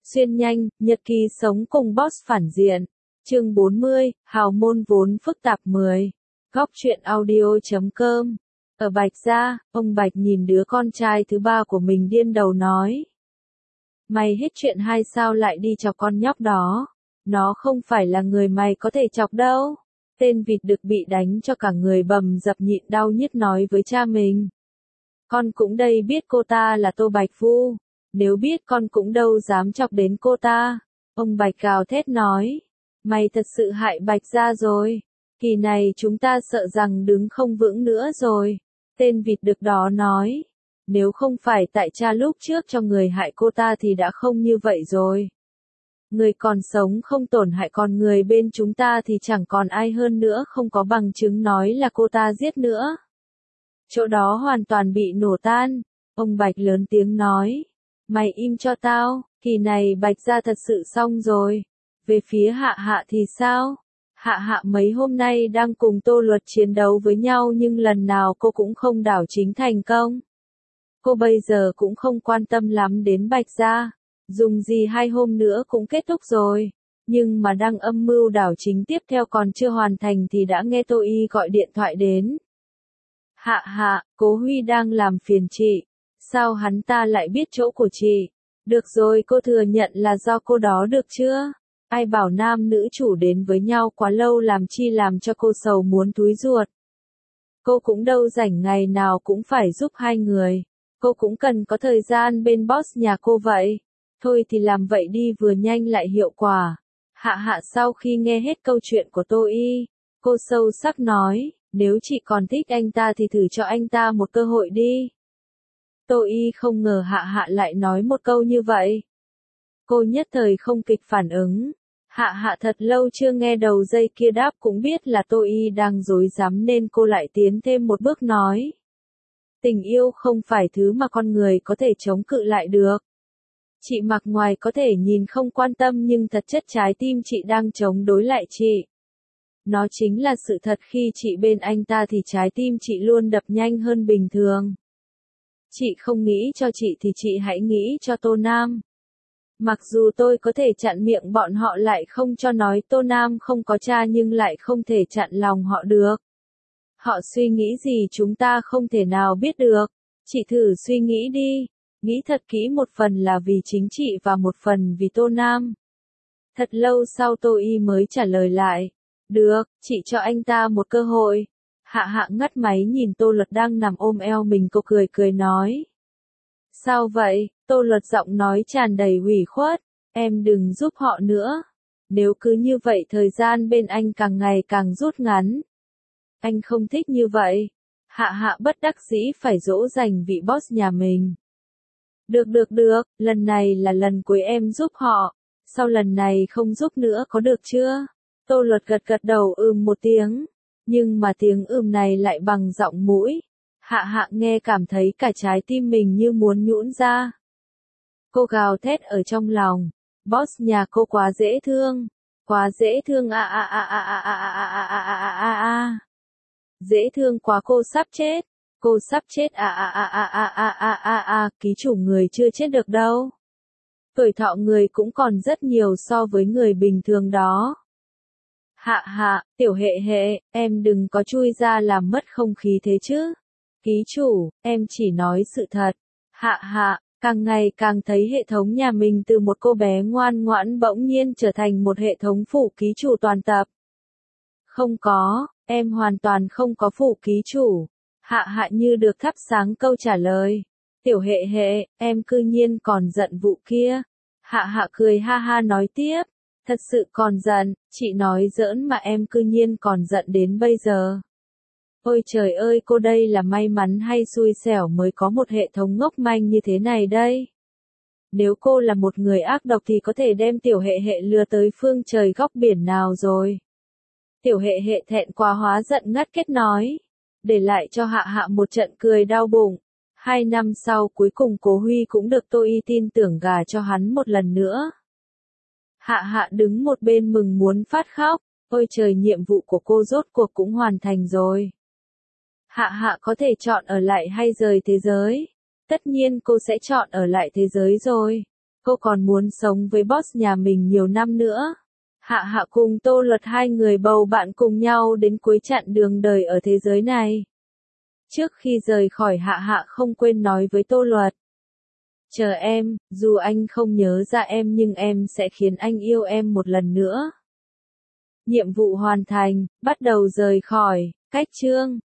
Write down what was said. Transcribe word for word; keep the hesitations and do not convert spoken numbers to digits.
Xuyên nhanh, nhật ký sống cùng boss phản diện. Chương bốn mươi, hào môn vốn phức tạp mười. Góc truyện audio chấm com. Ở Bạch gia, ông Bạch nhìn đứa con trai thứ ba của mình điên đầu nói. Mày hết chuyện hay sao lại đi chọc con nhóc đó? Nó không phải là người mày có thể chọc đâu. Tên vịt đực bị đánh cho cả người bầm dập nhịn đau nhức nói với cha mình. Con cũng đây biết cô ta là Tô Bạch Phu. Nếu biết con cũng đâu dám chọc đến cô ta. Ông Bạch gào thét nói. Mày thật sự hại Bạch gia rồi. Kỳ này chúng ta sợ rằng đứng không vững nữa rồi. Tên vịt đực đó nói. Nếu không phải tại cha lúc trước cho người hại cô ta thì đã không như vậy rồi. Người còn sống không tổn hại con người bên chúng ta thì chẳng còn ai hơn nữa không có bằng chứng nói là cô ta giết nữa. Chỗ đó hoàn toàn bị nổ tan. Ông Bạch lớn tiếng nói. Mày im cho tao, kỳ này Bạch gia thật sự xong rồi. Về phía Hạ Hạ thì sao? Hạ Hạ mấy hôm nay đang cùng Tô Luật chiến đấu với nhau nhưng lần nào cô cũng không đảo chính thành công. Cô bây giờ cũng không quan tâm lắm đến Bạch gia. Dùng gì hai hôm nữa cũng kết thúc rồi. Nhưng mà đang âm mưu đảo chính tiếp theo còn chưa hoàn thành thì đã nghe Tô Y gọi điện thoại đến. Hạ Hạ, Cố Huy đang làm phiền chị. Sao hắn ta lại biết chỗ của chị? Được rồi, cô thừa nhận là do cô đó được chưa? Ai bảo nam nữ chủ đến với nhau quá lâu làm chi làm cho cô sầu muốn túi ruột. Cô cũng đâu rảnh ngày nào cũng phải giúp hai người. Cô cũng cần có thời gian bên boss nhà cô vậy. Thôi thì làm vậy đi vừa nhanh lại hiệu quả. Hạ Hạ sau khi nghe hết câu chuyện của Tô Y, cô sâu sắc nói, nếu chị còn thích anh ta thì thử cho anh ta một cơ hội đi. Tô Y không ngờ Hạ Hạ lại nói một câu như vậy. Cô nhất thời không kịp phản ứng. Hạ Hạ thật lâu chưa nghe đầu dây kia đáp cũng biết là Tô Y đang dối rắm nên cô lại tiến thêm một bước nói. Tình yêu không phải thứ mà con người có thể chống cự lại được. Chị mặc ngoài có thể nhìn không quan tâm nhưng thật chất trái tim chị đang chống đối lại chị. Nó chính là sự thật khi chị bên anh ta thì trái tim chị luôn đập nhanh hơn bình thường. Chị không nghĩ cho chị thì chị hãy nghĩ cho Tô Nam. Mặc dù tôi có thể chặn miệng bọn họ lại không cho nói Tô Nam không có cha nhưng lại không thể chặn lòng họ được. Họ suy nghĩ gì chúng ta không thể nào biết được. Chị thử suy nghĩ đi. Nghĩ thật kỹ, một phần là vì chính chị và một phần vì Tô Nam. Thật lâu sau Tô Y mới trả lời lại. Được, chị cho anh ta một cơ hội. Hạ Hạ ngắt máy nhìn Tô Luật đang nằm ôm eo mình, cô cười cười nói. Sao vậy? Tô Luật giọng nói tràn đầy ủy khuất. Em đừng giúp họ nữa. Nếu cứ như vậy thời gian bên anh càng ngày càng rút ngắn. Anh không thích như vậy. Hạ Hạ bất đắc dĩ phải dỗ dành vị boss nhà mình. Được được được, lần này là lần cuối em giúp họ. Sau lần này không giúp nữa có được chưa? Tô Luật gật gật đầu ừm một tiếng. Nhưng mà tiếng ừm này lại bằng giọng mũi. Hạ Hạ nghe cảm thấy cả trái tim mình như muốn nhũn ra. Cô gào thét ở trong lòng. Boss nhà cô quá dễ thương. Quá dễ thương a a a a a a a a a a a a. Dễ thương quá, cô sắp chết. Cô sắp chết a a a a a a a a a, ký chủ người chưa chết được đâu. Tuổi thọ người cũng còn rất nhiều so với người bình thường đó. Hạ Hạ, tiểu hệ hệ, em đừng có chui ra làm mất không khí thế chứ. Ký chủ, em chỉ nói sự thật. Hạ Hạ, càng ngày càng thấy hệ thống nhà mình từ một cô bé ngoan ngoãn bỗng nhiên trở thành một hệ thống phủ ký chủ toàn tập. Không có, em hoàn toàn không có phủ ký chủ. Hạ Hạ như được thắp sáng câu trả lời. Tiểu hệ hệ, em cư nhiên còn giận vụ kia. Hạ Hạ cười ha ha nói tiếp. Thật sự còn giận, chị nói giỡn mà em cư nhiên còn giận đến bây giờ. Ôi trời ơi, cô đây là may mắn hay xui xẻo mới có một hệ thống ngốc manh như thế này đây. Nếu cô là một người ác độc thì có thể đem tiểu hệ hệ lừa tới phương trời góc biển nào rồi. Tiểu hệ hệ thẹn quá hóa giận ngắt kết nói. Để lại cho Hạ Hạ một trận cười đau bụng. Hai năm sau cuối cùng Cố Huy cũng được Tô Y tin tưởng gả cho hắn một lần nữa. Hạ Hạ đứng một bên mừng muốn phát khóc. Ôi trời, nhiệm vụ của cô rốt cuộc cũng hoàn thành rồi. Hạ Hạ có thể chọn ở lại hay rời thế giới. Tất nhiên cô sẽ chọn ở lại thế giới rồi. Cô còn muốn sống với boss nhà mình nhiều năm nữa. Hạ Hạ cùng Tô Luật hai người bầu bạn cùng nhau đến cuối chặng đường đời ở thế giới này. Trước khi rời khỏi Hạ Hạ không quên nói với Tô Luật. Chờ em, dù anh không nhớ ra em nhưng em sẽ khiến anh yêu em một lần nữa. Nhiệm vụ hoàn thành, bắt đầu rời khỏi, cách chương.